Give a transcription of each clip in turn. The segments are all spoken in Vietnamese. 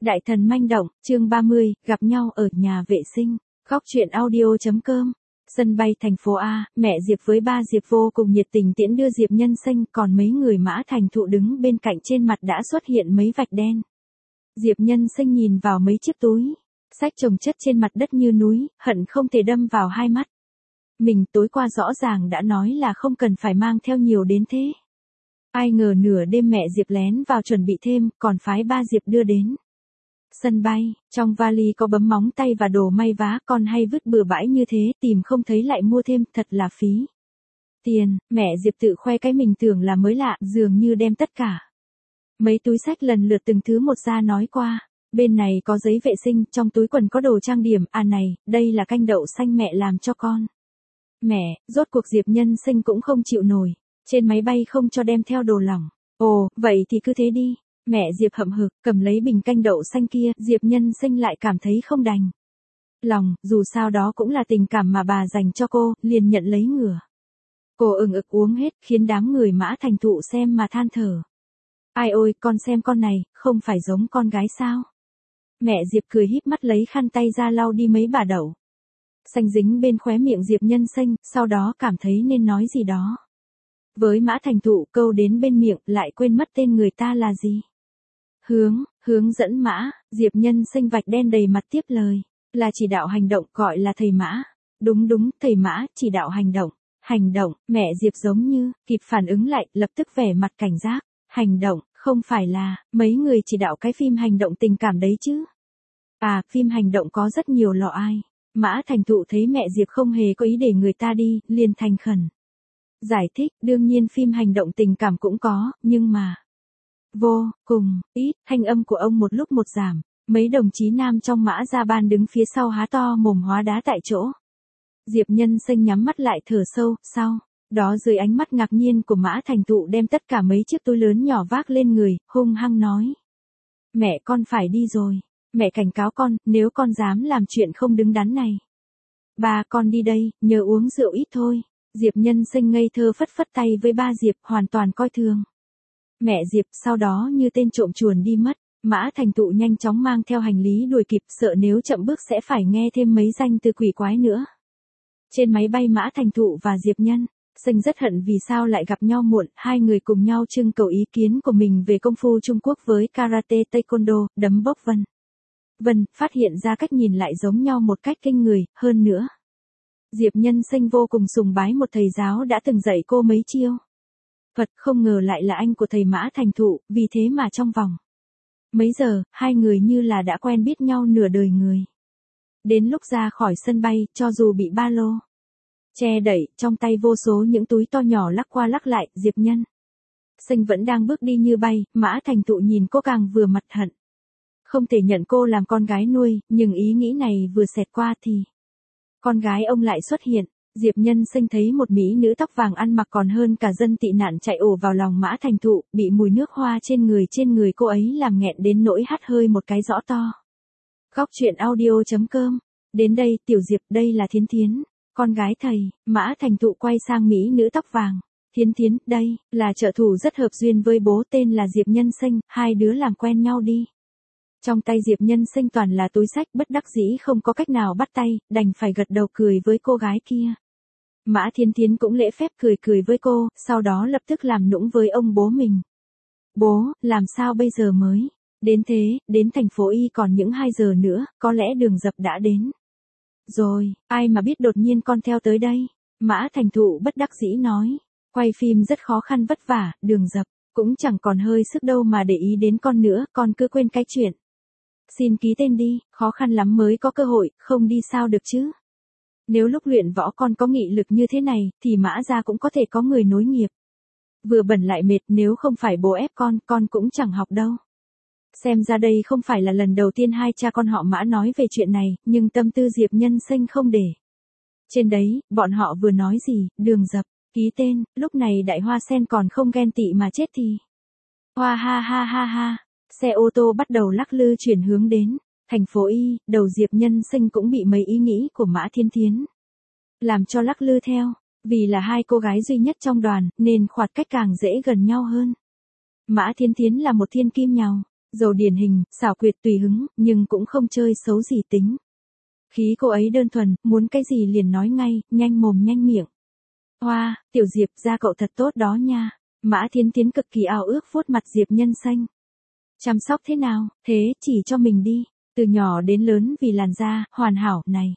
Đại thần manh động, chương 30, gặp nhau ở nhà vệ sinh. Góc truyện audio.com. Sân bay thành phố A, mẹ Diệp với ba Diệp vô cùng nhiệt tình tiễn đưa Diệp Nhân Sinh, còn mấy người Mã Thành Thụ đứng bên cạnh trên mặt đã xuất hiện mấy vạch đen. Diệp Nhân Sinh nhìn vào mấy chiếc túi xách chồng chất trên mặt đất như núi, hận không thể đâm vào hai mắt. Mình tối qua rõ ràng đã nói là không cần phải mang theo nhiều đến thế. Ai ngờ nửa đêm mẹ Diệp lén vào chuẩn bị thêm, còn phái ba Diệp đưa đến. Sân bay, trong vali có bấm móng tay và đồ may vá, con hay vứt bừa bãi như thế, tìm không thấy lại mua thêm, thật là phí tiền. Mẹ Diệp tự khoe cái mình tưởng là mới lạ, dường như đem tất cả mấy túi xách lần lượt từng thứ một ra nói qua. Bên này có giấy vệ sinh, trong túi quần có đồ trang điểm, à này, đây là canh đậu xanh mẹ làm cho con. Mẹ, rốt cuộc Diệp Nhân Sinh cũng không chịu nổi, trên máy bay không cho đem theo đồ lỏng. Ồ, vậy thì cứ thế đi. Mẹ Diệp hậm hực, cầm lấy bình canh đậu xanh kia, Diệp Nhân Sinh lại cảm thấy không đành lòng, dù sao đó cũng là tình cảm mà bà dành cho cô, liền nhận lấy ngửa. Cô ực uống hết, khiến đám người Mã Thành Thụ xem mà than thở. Ai ôi, con xem con này, không phải giống con gái sao? Mẹ Diệp cười híp mắt lấy khăn tay ra lau đi mấy bà đậu xanh dính bên khóe miệng Diệp Nhân Sinh, sau đó cảm thấy nên nói gì đó với Mã Thành Thụ, câu đến bên miệng lại quên mất tên người ta là gì. Hướng dẫn Mã, Diệp Nhân Sinh vạch đen đầy mặt tiếp lời, là chỉ đạo hành động, gọi là thầy Mã. Đúng, thầy Mã, chỉ đạo hành động, mẹ Diệp giống như kịp phản ứng lại, lập tức vẻ mặt cảnh giác. Hành động, không phải là mấy người chỉ đạo cái phim hành động tình cảm đấy chứ? À, phim hành động có rất nhiều lọ ai. Mã Thành Thụ thấy mẹ Diệp không hề có ý để người ta đi, liền thành khẩn giải thích, đương nhiên phim hành động tình cảm cũng có, nhưng mà vô cùng ít. Thanh âm của ông một lúc một giảm, mấy đồng chí nam trong Mã gia ban đứng phía sau há to mồm hóa đá tại chỗ. Diệp Nhân Sinh nhắm mắt lại thở sâu, sau đó dưới ánh mắt ngạc nhiên của Mã Thành Thụ đem tất cả mấy chiếc túi lớn nhỏ vác lên người, hung hăng nói. Mẹ con phải đi rồi. Mẹ cảnh cáo con, nếu con dám làm chuyện không đứng đắn này. Ba con đi đây, nhớ uống rượu ít thôi. Diệp Nhân Sinh ngây thơ phất phất tay với ba Diệp, hoàn toàn coi thường mẹ Diệp, sau đó như tên trộm chuồn đi mất. Mã Thành Thụ nhanh chóng mang theo hành lý đuổi kịp, sợ nếu chậm bước sẽ phải nghe thêm mấy danh từ quỷ quái nữa. Trên máy bay Mã Thành Thụ và Diệp Nhân Sinh rất hận vì sao lại gặp nhau muộn, hai người cùng nhau trưng cầu ý kiến của mình về công phu Trung Quốc với karate taekwondo, đấm bốc vân, phát hiện ra cách nhìn lại giống nhau một cách kinh người, hơn nữa. Diệp Nhân Sinh vô cùng sùng bái một thầy giáo đã từng dạy cô mấy chiêu Phật, không ngờ lại là anh của thầy Mã Thành Thụ, vì thế mà trong vòng mấy giờ, hai người như là đã quen biết nhau nửa đời người. Đến lúc ra khỏi sân bay, cho dù bị ba lô che đẩy, trong tay vô số những túi to nhỏ lắc qua lắc lại, Diệp Nhân Sinh vẫn đang bước đi như bay, Mã Thành Thụ nhìn cô càng vừa mặt hận. Không thể nhận cô làm con gái nuôi, nhưng ý nghĩ này vừa xẹt qua thì con gái ông lại xuất hiện. Diệp Nhân Sinh thấy một mỹ nữ tóc vàng ăn mặc còn hơn cả dân tị nạn chạy ồ vào lòng Mã Thành Thụ, bị mùi nước hoa trên người cô ấy làm nghẹn đến nỗi hắt hơi một cái rõ to. Góc truyện audio.com. Đến đây, tiểu Diệp, đây là Thiến Thiến, con gái thầy. Mã Thành Thụ quay sang mỹ nữ tóc vàng. Thiến Thiến, đây là trợ thủ rất hợp duyên với bố, tên là Diệp Nhân Sinh, hai đứa làm quen nhau đi. Trong tay Diệp Nhân Sinh toàn là túi xách, bất đắc dĩ không có cách nào bắt tay, đành phải gật đầu cười với cô gái kia. Mã Thiến Thiến cũng lễ phép cười với cô, sau đó lập tức làm nũng với ông bố mình. Bố, làm sao bây giờ mới đến thế, đến thành phố Y còn những 2 giờ nữa, có lẽ Đường Dập đã đến rồi, ai mà biết đột nhiên con theo tới đây. Mã Thành Thụ bất đắc dĩ nói, quay phim rất khó khăn vất vả, Đường Dập cũng chẳng còn hơi sức đâu mà để ý đến con nữa, con cứ quên cái chuyện xin ký tên đi, khó khăn lắm mới có cơ hội, không đi sao được chứ. Nếu lúc luyện võ con có nghị lực như thế này, thì Mã gia cũng có thể có người nối nghiệp. Vừa bẩn lại mệt, nếu không phải bố ép con cũng chẳng học đâu. Xem ra đây không phải là lần đầu tiên hai cha con họ Mã nói về chuyện này, nhưng tâm tư Diệp Nhân Sinh không để trên đấy, bọn họ vừa nói gì, Đường Dập ký tên, lúc này Đại Hoa Sen còn không ghen tị mà chết thì. Hoa ha. Xe ô tô bắt đầu lắc lư chuyển hướng đến thành phố Y, đầu Diệp Nhân Sinh cũng bị mấy ý nghĩ của Mã Thiến Thiến làm cho lắc lư theo, vì là hai cô gái duy nhất trong đoàn, nên khoảng cách càng dễ gần nhau hơn. Mã Thiến Thiến là một thiên kim nhào, Dầu điển hình, xảo quyệt tùy hứng, nhưng cũng không chơi xấu gì tính. Khí cô ấy đơn thuần, muốn cái gì liền nói ngay, nhanh mồm nhanh miệng. Hoa, Tiểu Diệp, da cậu thật tốt đó nha. Mã Thiến Thiến cực kỳ ao ước vuốt mặt Diệp Nhân Xanh. Chăm sóc thế nào, thế chỉ cho mình đi. Từ nhỏ đến lớn vì làn da, hoàn hảo, này.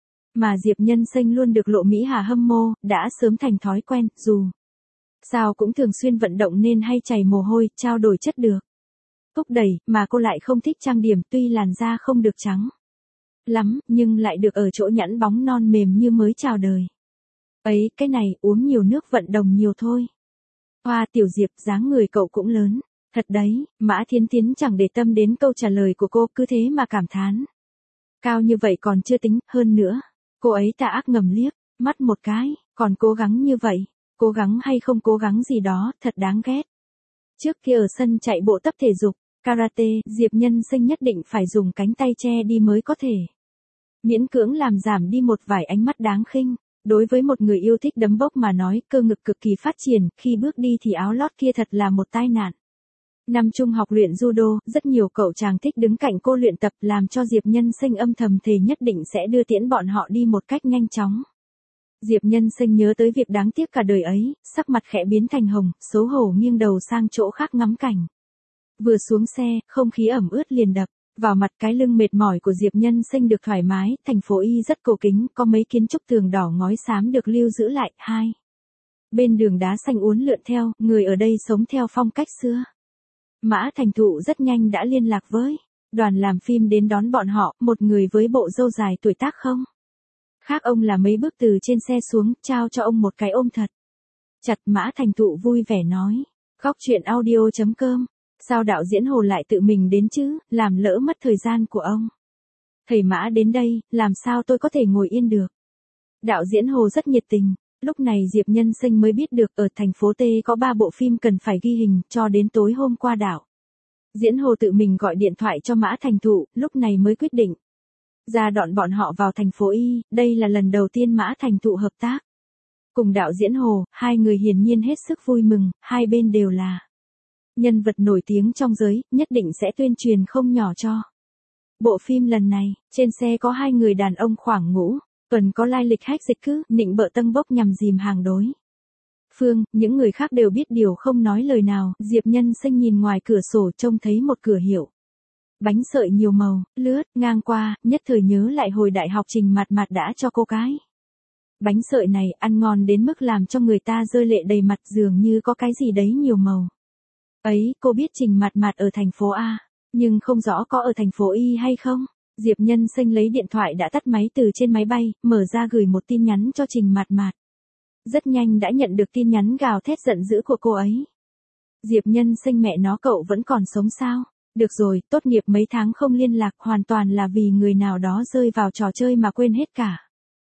Mà Diệp Nhân Xanh luôn được Lộ Mỹ Hà hâm mộ, đã sớm thành thói quen, dù sao cũng thường xuyên vận động nên hay chảy mồ hôi, trao đổi chất được. Thúc đẩy, mà cô lại không thích trang điểm tuy làn da không được trắng lắm, nhưng lại được ở chỗ nhẵn bóng non mềm như mới chào đời. Ấy, cái này, uống nhiều nước vận động nhiều thôi. Hoa, Tiểu Diệp, dáng người cậu cũng lớn. Thật đấy, Mã Thiến Thiến chẳng để tâm đến câu trả lời của cô, cứ thế mà cảm thán. Cao như vậy còn chưa tính, hơn nữa. Cô ấy tà ác ngầm liếc, mắt một cái, còn cố gắng như vậy. Cố gắng hay không cố gắng gì đó, thật đáng ghét. Trước kia ở sân chạy bộ tập thể dục, karate, Diệp Nhân Xanh nhất định phải dùng cánh tay che đi mới có thể. Miễn cưỡng làm giảm đi một vài ánh mắt đáng khinh. Đối với một người yêu thích đấm bốc mà nói, cơ ngực cực kỳ phát triển, khi bước đi thì áo lót kia thật là một tai nạn. Năm trung học luyện judo, rất nhiều cậu chàng thích đứng cạnh cô luyện tập, làm cho Diệp Nhân Xanh âm thầm thề nhất định sẽ đưa tiễn bọn họ đi một cách nhanh chóng. Diệp Nhân Xanh nhớ tới việc đáng tiếc cả đời ấy, sắc mặt khẽ biến thành hồng, xấu hổ nghiêng đầu sang chỗ khác ngắm cảnh. Vừa xuống xe, không khí ẩm ướt liền đập vào mặt, cái lưng mệt mỏi của Diệp Nhân Xanh được thoải mái, thành phố Y rất cổ kính, có mấy kiến trúc tường đỏ ngói xám được lưu giữ lại. Hai bên đường đá xanh uốn lượn theo, người ở đây sống theo phong cách xưa. Mã Thành Thụ rất nhanh đã liên lạc với đoàn làm phim đến đón bọn họ, một người với bộ râu dài tuổi tác không khác ông là mấy bước từ trên xe xuống, trao cho ông một cái ôm thật chặt. Mã Thành Thụ vui vẻ nói, Góc Truyện Audio.com, sao đạo diễn Hồ lại tự mình đến chứ, làm lỡ mất thời gian của ông. Thầy Mã đến đây, làm sao tôi có thể ngồi yên được. Đạo diễn Hồ rất nhiệt tình. Lúc này Diệp Nhân Xanh mới biết được ở thành phố T có 3 bộ phim cần phải ghi hình, cho đến tối hôm qua đạo diễn Hồ tự mình gọi điện thoại cho Mã Thành Thụ, lúc này mới quyết định ra đoạn bọn họ vào thành phố Y. Đây là lần đầu tiên Mã Thành Thụ hợp tác cùng đạo diễn Hồ, hai người hiển nhiên hết sức vui mừng, hai bên đều là nhân vật nổi tiếng trong giới, nhất định sẽ tuyên truyền không nhỏ cho bộ phim lần này. Trên xe có hai người đàn ông khoảng ngũ tuần có lai lịch hách dịch cứ nịnh bợ tâng bốc nhằm dìm hàng đối phương, những người khác đều biết điều không nói lời nào. Diệp Nhân Xanh nhìn ngoài cửa sổ trông thấy một cửa hiệu bánh sợi nhiều màu lướt ngang qua, nhất thời nhớ lại hồi đại học Trình Mạt Mạt đã cho cô cái bánh sợi này, ăn ngon đến mức làm cho người ta rơi lệ đầy mặt, dường như có cái gì đấy nhiều màu. Ấy, cô biết Trình Mạt Mạt ở thành phố A, nhưng không rõ có ở thành phố Y hay không. Diệp Nhân Xanh lấy điện thoại đã tắt máy từ trên máy bay, mở ra gửi một tin nhắn cho Trình Mạt Mạt. Rất nhanh đã nhận được tin nhắn gào thét giận dữ của cô ấy. Diệp Nhân Xanh, mẹ nó, cậu vẫn còn sống sao? Được rồi, tốt nghiệp mấy tháng không liên lạc, hoàn toàn là vì người nào đó rơi vào trò chơi mà quên hết cả.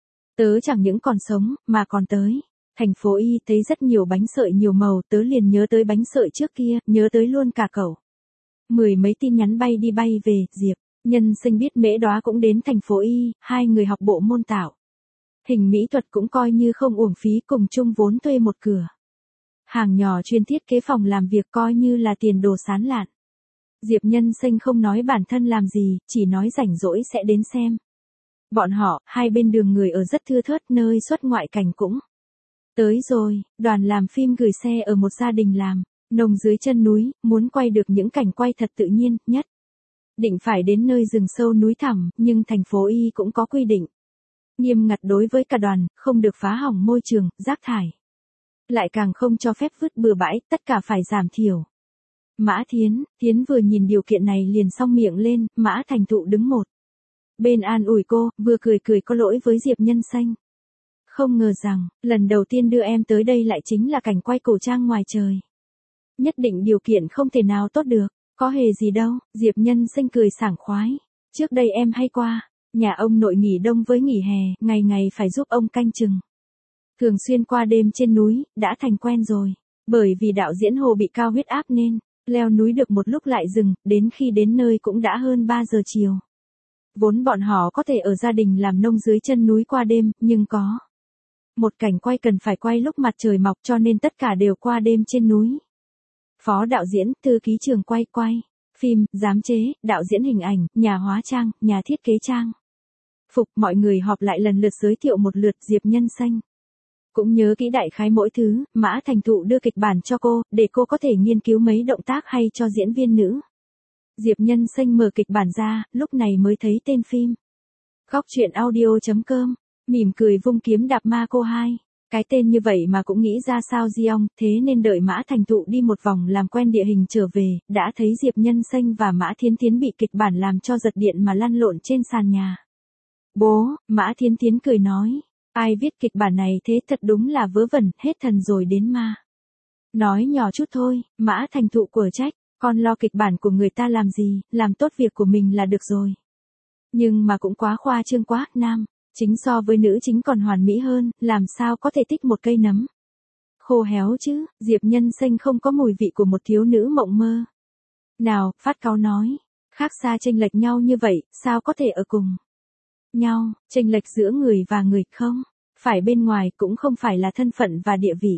Tớ chẳng những còn sống, mà còn tới thành phố Y thấy rất nhiều bánh sợi nhiều màu, tớ liền nhớ tới bánh sợi trước kia, nhớ tới luôn cả cậu. Mười mấy tin nhắn bay đi bay về. Diệp Nhân Xanh biết Mễ Đóa cũng đến thành phố Y, hai người học bộ môn tạo hình mỹ thuật cũng coi như không uổng phí, cùng chung vốn thuê một cửa hàng nhỏ chuyên thiết kế phòng làm việc, coi như là tiền đồ sán lạn. Diệp Nhân Xanh không nói bản thân làm gì, chỉ nói rảnh rỗi sẽ đến xem bọn họ. Hai bên đường người ở rất thưa thớt, nơi xuất ngoại cảnh cũng tới rồi. Đoàn làm phim gửi xe ở một gia đình làm nông dưới chân núi, muốn quay được những cảnh quay thật tự nhiên, nhất định phải đến nơi rừng sâu núi thẳm, nhưng thành phố Y cũng có quy định nghiêm ngặt đối với cả đoàn, không được phá hỏng môi trường, rác thải lại càng không cho phép vứt bừa bãi, tất cả phải giảm thiểu. Mã Thiến Thiến vừa nhìn điều kiện này liền song miệng lên. Mã Thành Thụ đứng một bên an ủi cô, vừa cười cười có lỗi với Diệp Nhân Xanh. Không ngờ rằng, lần đầu tiên đưa em tới đây lại chính là cảnh quay cổ trang ngoài trời. Nhất định điều kiện không thể nào tốt được. Có hề gì đâu. Diệp Nhân Xanh cười sảng khoái. Trước đây em hay qua nhà ông nội nghỉ đông với nghỉ hè, ngày ngày phải giúp ông canh chừng. Thường xuyên qua đêm trên núi, đã thành quen rồi. Bởi vì đạo diễn Hồ bị cao huyết áp nên leo núi được một lúc lại dừng, đến khi đến nơi cũng đã hơn 3 giờ chiều. Vốn bọn họ có thể ở gia đình làm nông dưới chân núi qua đêm, nhưng có một cảnh quay cần phải quay lúc mặt trời mọc, cho nên tất cả đều qua đêm trên núi. Phó đạo diễn, thư ký trường quay, phim, giám chế, đạo diễn hình ảnh, nhà hóa trang, nhà thiết kế trang phục, mọi người họp lại lần lượt giới thiệu một lượt Diệp Nhân Xanh. Cũng nhớ kỹ đại khái mỗi thứ, Mã Thành Thụ đưa kịch bản cho cô, để cô có thể nghiên cứu mấy động tác hay cho diễn viên nữ. Diệp Nhân Xanh mở kịch bản ra, lúc này mới thấy tên phim. Góc truyện audio.com, mỉm cười vung kiếm đạp ma cô 2. Cái tên như vậy mà cũng nghĩ ra sao Giong, thế nên đợi Mã Thành Thụ đi một vòng làm quen địa hình trở về, đã thấy Diệp Nhân Xanh và Mã Thiến Thiến bị kịch bản làm cho giật điện mà lăn lộn trên sàn nhà. Bố, Mã Thiến Thiến cười nói, ai viết kịch bản này thế thật đúng là vớ vẩn, hết thần rồi đến ma. Nói nhỏ chút thôi, Mã Thành Thụ của trách, con lo kịch bản của người ta làm gì, làm tốt việc của mình là được rồi. Nhưng mà cũng quá khoa trương quá, nam chính so với nữ chính còn hoàn mỹ hơn, làm sao có thể tích một cây nấm. Khô héo chứ, Diệp Nhân Xanh không có mùi vị của một thiếu nữ mộng mơ. Nào, phát cáu nói, khác xa chênh lệch nhau như vậy, sao có thể ở cùng nhau, chênh lệch giữa người và người không, phải bên ngoài cũng không phải là thân phận và địa vị.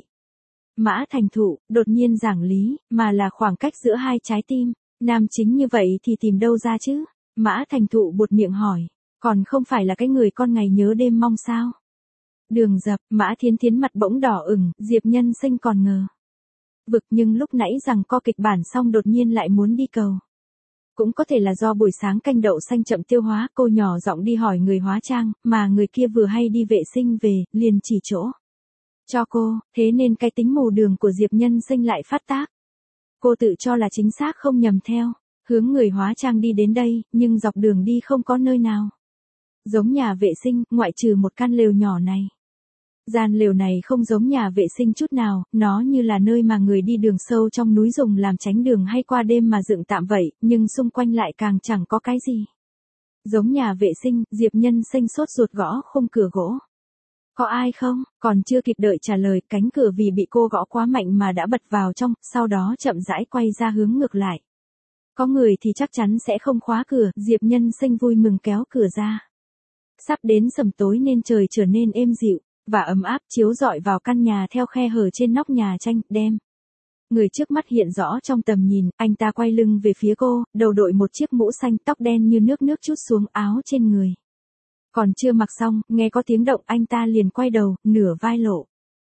Mã Thành Thụ, đột nhiên giảng lý, mà là khoảng cách giữa hai trái tim, nam chính như vậy thì tìm đâu ra chứ? Mã Thành Thụ buột miệng hỏi, còn không phải là cái người con ngày nhớ đêm mong sao? Đường Dập, Mã Thiến Thiến mặt bỗng đỏ ửng, Diệp Nhân Xanh còn ngờ vực nhưng lúc nãy rằng co kịch bản xong đột nhiên lại muốn đi cầu. Cũng có thể là do buổi sáng canh đậu xanh chậm tiêu hóa, cô nhỏ giọng đi hỏi người hóa trang, mà người kia vừa hay đi vệ sinh về, liền chỉ chỗ cho cô, thế nên cái tính mù đường của Diệp Nhân Xanh lại phát tác. Cô tự cho là chính xác không nhầm theo, hướng người hóa trang đi đến đây, nhưng dọc đường đi không có nơi nào giống nhà vệ sinh, ngoại trừ một căn lều nhỏ này. Gian lều này không giống nhà vệ sinh chút nào, nó như là nơi mà người đi đường sâu trong núi dùng làm tránh đường hay qua đêm mà dựng tạm vậy, nhưng xung quanh lại càng chẳng có cái gì giống nhà vệ sinh. Diệp Nhân Xanh sốt ruột gõ khung cửa gỗ. Có ai không? Còn chưa kịp đợi trả lời, cánh cửa vì bị cô gõ quá mạnh mà đã bật vào trong, sau đó chậm rãi quay ra hướng ngược lại. Có người thì chắc chắn sẽ không khóa cửa, Diệp Nhân Xanh vui mừng kéo cửa ra. Sắp đến sầm tối nên trời trở nên êm dịu và ấm áp, chiếu rọi vào căn nhà theo khe hở trên nóc nhà tranh, đem người trước mắt hiện rõ trong tầm nhìn. Anh ta quay lưng về phía cô, đầu đội một chiếc mũ xanh, tóc đen như nước trút xuống, áo trên người còn chưa mặc xong, nghe có tiếng động anh ta liền quay đầu, nửa vai lộ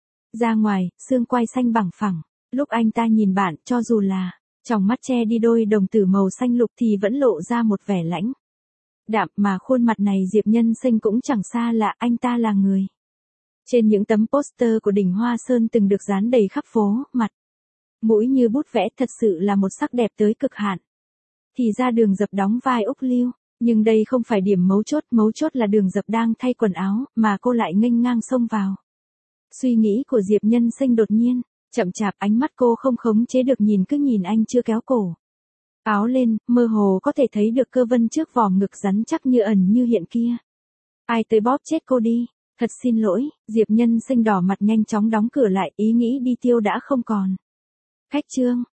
ra ngoài, xương quai xanh bằng phẳng. Lúc anh ta nhìn bạn, cho dù là tròng mắt che đi đôi đồng tử màu xanh lục thì vẫn lộ ra một vẻ lãnh đạm, mà khuôn mặt này Diệp Nhân Xanh cũng chẳng xa lạ, anh ta là người trên những tấm poster của đỉnh Hoa Sơn từng được dán đầy khắp phố, mặt mũi như bút vẽ, thật sự là một sắc đẹp tới cực hạn. Thì ra Đường Dập đóng vai Úc Lưu, nhưng đây không phải điểm mấu chốt là Đường Dập đang thay quần áo, mà cô lại nghênh ngang xông vào. Suy nghĩ của Diệp Nhân Xanh đột nhiên chậm chạp, ánh mắt cô không khống chế được cứ nhìn anh chưa kéo cổ áo lên, mơ hồ có thể thấy được cơ vân trước vỏ ngực rắn chắc như ẩn như hiện kia. Ai tới bóp chết cô đi. Thật xin lỗi, Diệp Nhân Xanh đỏ mặt nhanh chóng đóng cửa lại, ý nghĩ đi tiêu đã không còn cách chương.